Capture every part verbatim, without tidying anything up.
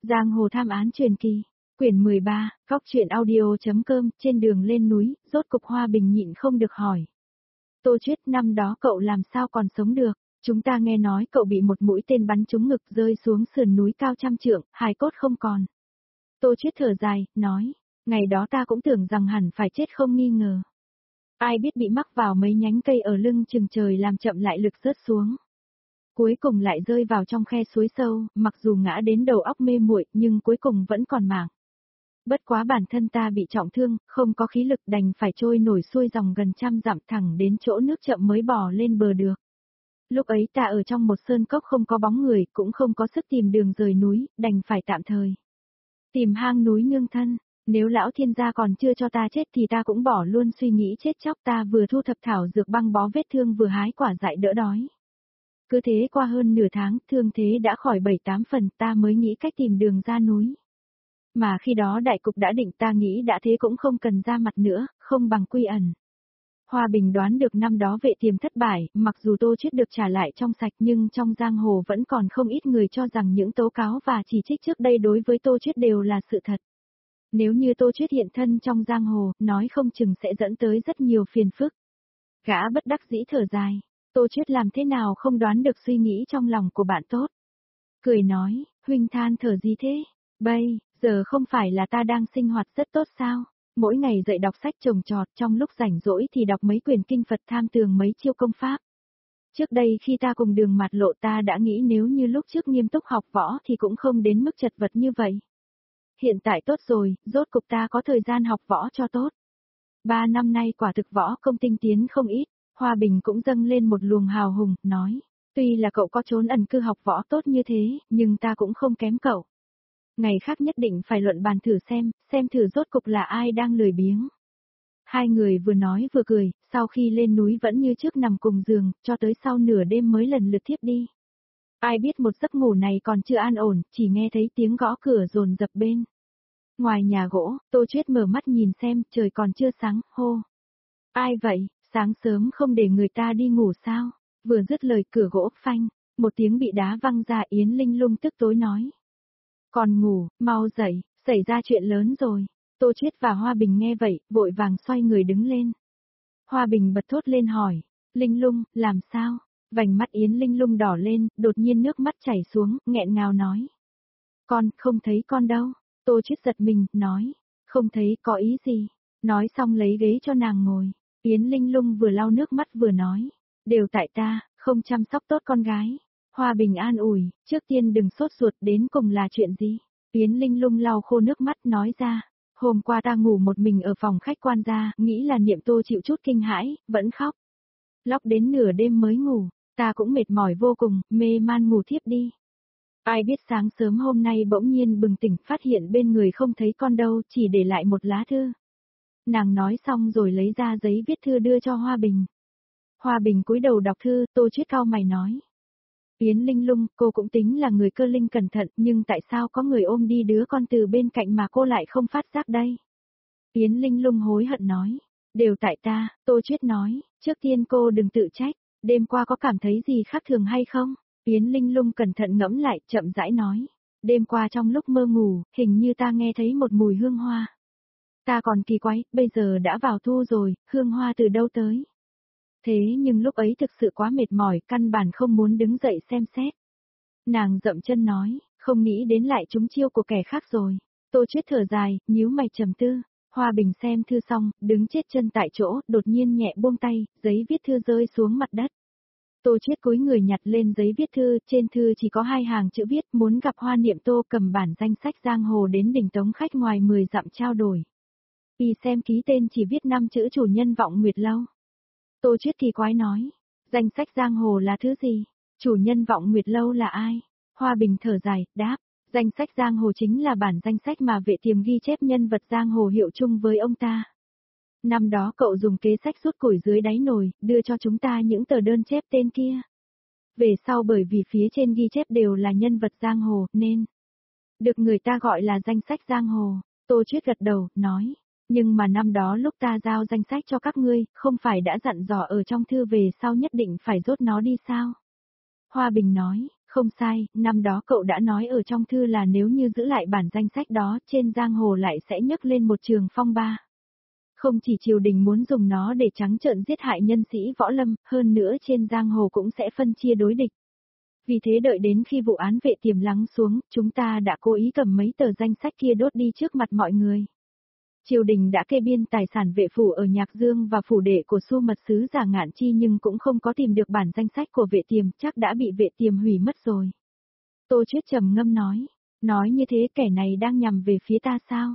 Giang hồ tham án truyền kỳ, quyển mười ba, góc truyện audio.com, trên đường lên núi, rốt cục Hoa Bình nhịn không được hỏi. Tô Chuyết, năm đó cậu làm sao còn sống được? Chúng ta nghe nói cậu bị một mũi tên bắn trúng ngực rơi xuống sườn núi cao trăm trượng, hài cốt không còn. Tô Chuyết thở dài, nói, ngày đó ta cũng tưởng rằng hẳn phải chết không nghi ngờ. Ai biết bị mắc vào mấy nhánh cây ở lưng chừng trời làm chậm lại lực rớt xuống. Cuối cùng lại rơi vào trong khe suối sâu, mặc dù ngã đến đầu óc mê muội nhưng cuối cùng vẫn còn mạng. Bất quá bản thân ta bị trọng thương, không có khí lực đành phải trôi nổi xuôi dòng gần trăm dặm thẳng đến chỗ nước chậm mới bò lên bờ được. Lúc ấy ta ở trong một sơn cốc không có bóng người, cũng không có sức tìm đường rời núi, đành phải tạm thời tìm hang núi nương thân. Nếu lão thiên gia còn chưa cho ta chết thì ta cũng bỏ luôn suy nghĩ chết chóc, ta vừa thu thập thảo dược băng bó vết thương vừa hái quả dại đỡ đói. Cứ thế qua hơn nửa tháng, thương thế đã khỏi bảy tám phần, ta mới nghĩ cách tìm đường ra núi. Mà khi đó đại cục đã định, ta nghĩ đã thế cũng không cần ra mặt nữa, không bằng quy ẩn. Hoa Bình đoán được năm đó vệ tiềm thất bại, mặc dù Tô Chuyết được trả lại trong sạch nhưng trong giang hồ vẫn còn không ít người cho rằng những tố cáo và chỉ trích trước đây đối với Tô Chuyết đều là sự thật. Nếu như Tô Chuyết hiện thân trong giang hồ, nói không chừng sẽ dẫn tới rất nhiều phiền phức. Gã bất đắc dĩ thở dài, Tô Chuyết làm thế nào không đoán được suy nghĩ trong lòng của bạn tốt. Cười nói, huynh than thở gì thế? Bây giờ không phải là ta đang sinh hoạt rất tốt sao? Mỗi ngày dậy đọc sách trồng trọt, trong lúc rảnh rỗi thì đọc mấy quyển kinh Phật, tham tường mấy chiêu công pháp. Trước đây khi ta cùng Đường Mạt Lộ ta đã nghĩ nếu như lúc trước nghiêm túc học võ thì cũng không đến mức chật vật như vậy. Hiện tại tốt rồi, rốt cục ta có thời gian học võ cho tốt. Ba năm nay quả thực võ công tinh tiến không ít, Hoa Bình cũng dâng lên một luồng hào hùng, nói, tuy là cậu có trốn ẩn cư học võ tốt như thế, nhưng ta cũng không kém cậu. Ngày khác nhất định phải luận bàn thử xem, xem thử rốt cục là ai đang lười biếng. Hai người vừa nói vừa cười, sau khi lên núi vẫn như trước nằm cùng giường, cho tới sau nửa đêm mới lần lượt thiếp đi. Ai biết một giấc ngủ này còn chưa an ổn, chỉ nghe thấy tiếng gõ cửa dồn dập bên. Ngoài nhà gỗ, Tô Chuyết mở mắt nhìn xem, trời còn chưa sáng, hô. Ai vậy, sáng sớm không để người ta đi ngủ sao? Vừa dứt lời cửa gỗ phanh, một tiếng bị đá văng ra. Yến Linh Lung tức tối nói. Còn ngủ, mau dậy, xảy ra chuyện lớn rồi. Tô Chuyết và Hoa Bình nghe vậy, vội vàng xoay người đứng lên. Hoa Bình bật thốt lên hỏi, Linh Lung, làm sao? Vành mắt Yến Linh Lung đỏ lên, đột nhiên nước mắt chảy xuống, nghẹn ngào nói. Con, không thấy con đâu. Tô Chuyết giật mình, nói, không thấy có ý gì. Nói xong lấy ghế cho nàng ngồi. Yến Linh Lung vừa lau nước mắt vừa nói, đều tại ta, không chăm sóc tốt con gái. Hoa Bình an ủi, trước tiên đừng sốt ruột, đến cùng là chuyện gì? Yến Linh Lung lau khô nước mắt nói ra, hôm qua ta ngủ một mình ở phòng khách quan gia, nghĩ là Niệm Tô chịu chút kinh hãi, vẫn khóc. Lóc đến nửa đêm mới ngủ, ta cũng mệt mỏi vô cùng, mê man ngủ thiếp đi. Ai biết sáng sớm hôm nay bỗng nhiên bừng tỉnh, phát hiện bên người không thấy con đâu, chỉ để lại một lá thư. Nàng nói xong rồi lấy ra giấy viết thư đưa cho Hoa Bình. Hoa Bình cúi đầu đọc thư, Tô Chuyết cau mày nói. Yến Linh Lung, cô cũng tính là người cơ linh cẩn thận, nhưng tại sao có người ôm đi đứa con từ bên cạnh mà cô lại không phát giác đây? Yến Linh Lung hối hận nói. Đều tại ta, Tô Chuyết nói, trước tiên cô đừng tự trách, đêm qua có cảm thấy gì khác thường hay không? Yến Linh Lung cẩn thận ngẫm lại, chậm rãi nói. Đêm qua trong lúc mơ ngủ, hình như ta nghe thấy một mùi hương hoa. Ta còn kỳ quái, bây giờ đã vào thu rồi, hương hoa từ đâu tới? Thế nhưng lúc ấy thực sự quá mệt mỏi, căn bản không muốn đứng dậy xem xét. Nàng dậm chân nói, không nghĩ đến lại trúng chiêu của kẻ khác rồi. Tô Chuyết thở dài, nhíu mày trầm tư. Hoa Bình xem thư xong, đứng chết chân tại chỗ, đột nhiên nhẹ buông tay, giấy viết thư rơi xuống mặt đất. Tô Chuyết cúi người nhặt lên giấy viết thư, trên thư chỉ có hai hàng chữ viết, muốn gặp Hoa Niệm Tô, cầm bản danh sách giang hồ đến đỉnh Tống khách ngoài mười dặm trao đổi. Y xem ký tên chỉ viết năm chữ chủ nhân Vọng Nguyệt Lâu. Tô Chuyết kỳ quái nói, danh sách giang hồ là thứ gì? Chủ nhân Vọng Nguyệt Lâu là ai? Hoa Bình thở dài, đáp, danh sách giang hồ chính là bản danh sách mà vệ tiềm ghi chép nhân vật giang hồ hiệu chung với ông ta. Năm đó cậu dùng kế sách rút củi dưới đáy nồi, đưa cho chúng ta những tờ đơn chép tên kia. Về sau bởi vì phía trên ghi chép đều là nhân vật giang hồ, nên được người ta gọi là danh sách giang hồ. Tô Chuyết gật đầu, nói, nhưng mà năm đó lúc ta giao danh sách cho các ngươi, không phải đã dặn dò ở trong thư về sau nhất định phải rốt nó đi sao? Hoa Bình nói, Không sai, năm đó cậu đã nói ở trong thư là nếu như giữ lại bản danh sách đó, trên giang hồ lại sẽ nhấc lên một trường phong ba. Không chỉ triều đình muốn dùng nó để trắng trợn giết hại nhân sĩ võ lâm, hơn nữa trên giang hồ cũng sẽ phân chia đối địch. Vì thế đợi đến khi vụ án Vệ Tiềm lắng xuống, chúng ta đã cố ý cầm mấy tờ danh sách kia đốt đi trước mặt mọi người. Triều đình đã kê biên tài sản Vệ phủ ở Nhạc Dương và phủ đệ của Xu mật sứ Giả Ngạn Chi nhưng cũng không có tìm được bản danh sách của Vệ Tiềm, chắc đã bị Vệ Tiềm hủy mất rồi. Tô Chuyết trầm ngâm nói, nói như thế kẻ này đang nhằm về phía ta sao?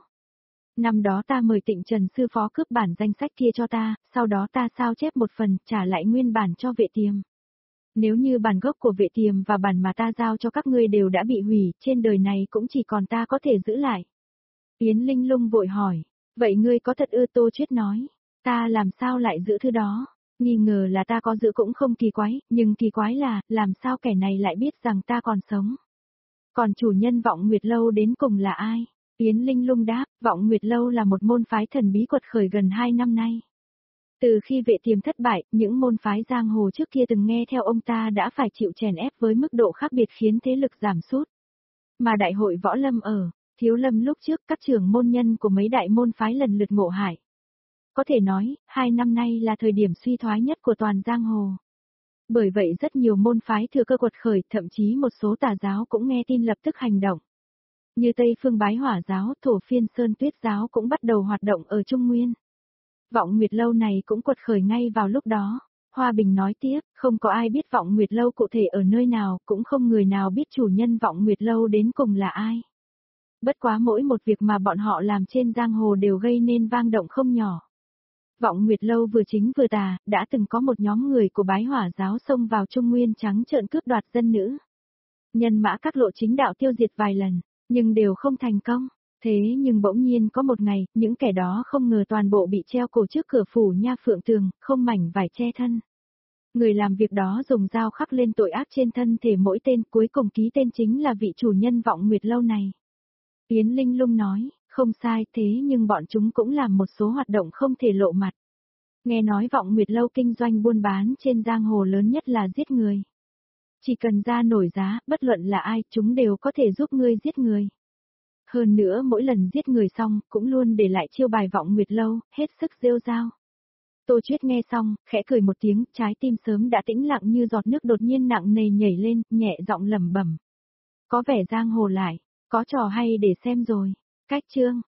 Năm đó ta mời Tịnh Trần sư phó cướp bản danh sách kia cho ta, sau đó ta sao chép một phần, trả lại nguyên bản cho Vệ Tiềm. Nếu như bản gốc của Vệ Tiềm và bản mà ta giao cho các ngươi đều đã bị hủy, trên đời này cũng chỉ còn ta có thể giữ lại. Yến Linh Lung vội hỏi, vậy ngươi có thật ư? Tô Chuyết nói, ta làm sao lại giữ thứ đó? Nghi ngờ là ta có giữ cũng không kỳ quái, nhưng kỳ quái là, làm sao kẻ này lại biết rằng ta còn sống? Còn chủ nhân Vọng Nguyệt Lâu đến cùng là ai? Yến Linh Lung đáp, Vọng Nguyệt Lâu là một môn phái thần bí quật khởi gần hai năm nay. Từ khi Vệ Tiềm thất bại, những môn phái giang hồ trước kia từng nghe theo ông ta đã phải chịu chèn ép với mức độ khác biệt khiến thế lực giảm sút. Mà đại hội võ lâm ở Thiếu Lâm lúc trước các trưởng môn nhân của mấy đại môn phái lần lượt ngộ hại. Có thể nói, hai năm nay là thời điểm suy thoái nhất của toàn giang hồ. Bởi vậy rất nhiều môn phái thừa cơ quật khởi, thậm chí một số tà giáo cũng nghe tin lập tức hành động. Như Tây Phương Bái Hỏa giáo, Thổ Phiên Sơn Tuyết giáo cũng bắt đầu hoạt động ở Trung Nguyên. Vọng Nguyệt Lâu này cũng quật khởi ngay vào lúc đó. Hoa Bình nói tiếp, không có ai biết Vọng Nguyệt Lâu cụ thể ở nơi nào, cũng không người nào biết chủ nhân Vọng Nguyệt Lâu đến cùng là ai. Bất quá mỗi một việc mà bọn họ làm trên giang hồ đều gây nên vang động không nhỏ. Vọng Nguyệt Lâu vừa chính vừa tà, đã từng có một nhóm người của Bái Hỏa giáo xông vào Trung Nguyên trắng trợn cướp đoạt dân nữ. Nhân mã các lộ chính đạo tiêu diệt vài lần, nhưng đều không thành công. Thế nhưng bỗng nhiên có một ngày, những kẻ đó không ngờ toàn bộ bị treo cổ trước cửa phủ Nha Phượng Tường, không mảnh vải che thân. Người làm việc đó dùng dao khắc lên tội ác trên thân thể mỗi tên, cuối cùng ký tên chính là vị chủ nhân Vọng Nguyệt Lâu này. Yến Linh Lung nói, không sai, thế nhưng bọn chúng cũng làm một số hoạt động không thể lộ mặt. Nghe nói Vọng Nguyệt Lâu kinh doanh buôn bán trên giang hồ lớn nhất là giết người. Chỉ cần ra nổi giá, bất luận là ai, chúng đều có thể giúp ngươi giết người. Hơn nữa mỗi lần giết người xong, cũng luôn để lại chiêu bài Vọng Nguyệt Lâu, hết sức rêu rao. Tô Chuyết nghe xong, khẽ cười một tiếng, trái tim sớm đã tĩnh lặng như giọt nước đột nhiên nặng nề nhảy lên, nhẹ giọng lẩm bẩm. Có vẻ giang hồ lại, có trò hay để xem rồi. Cách chương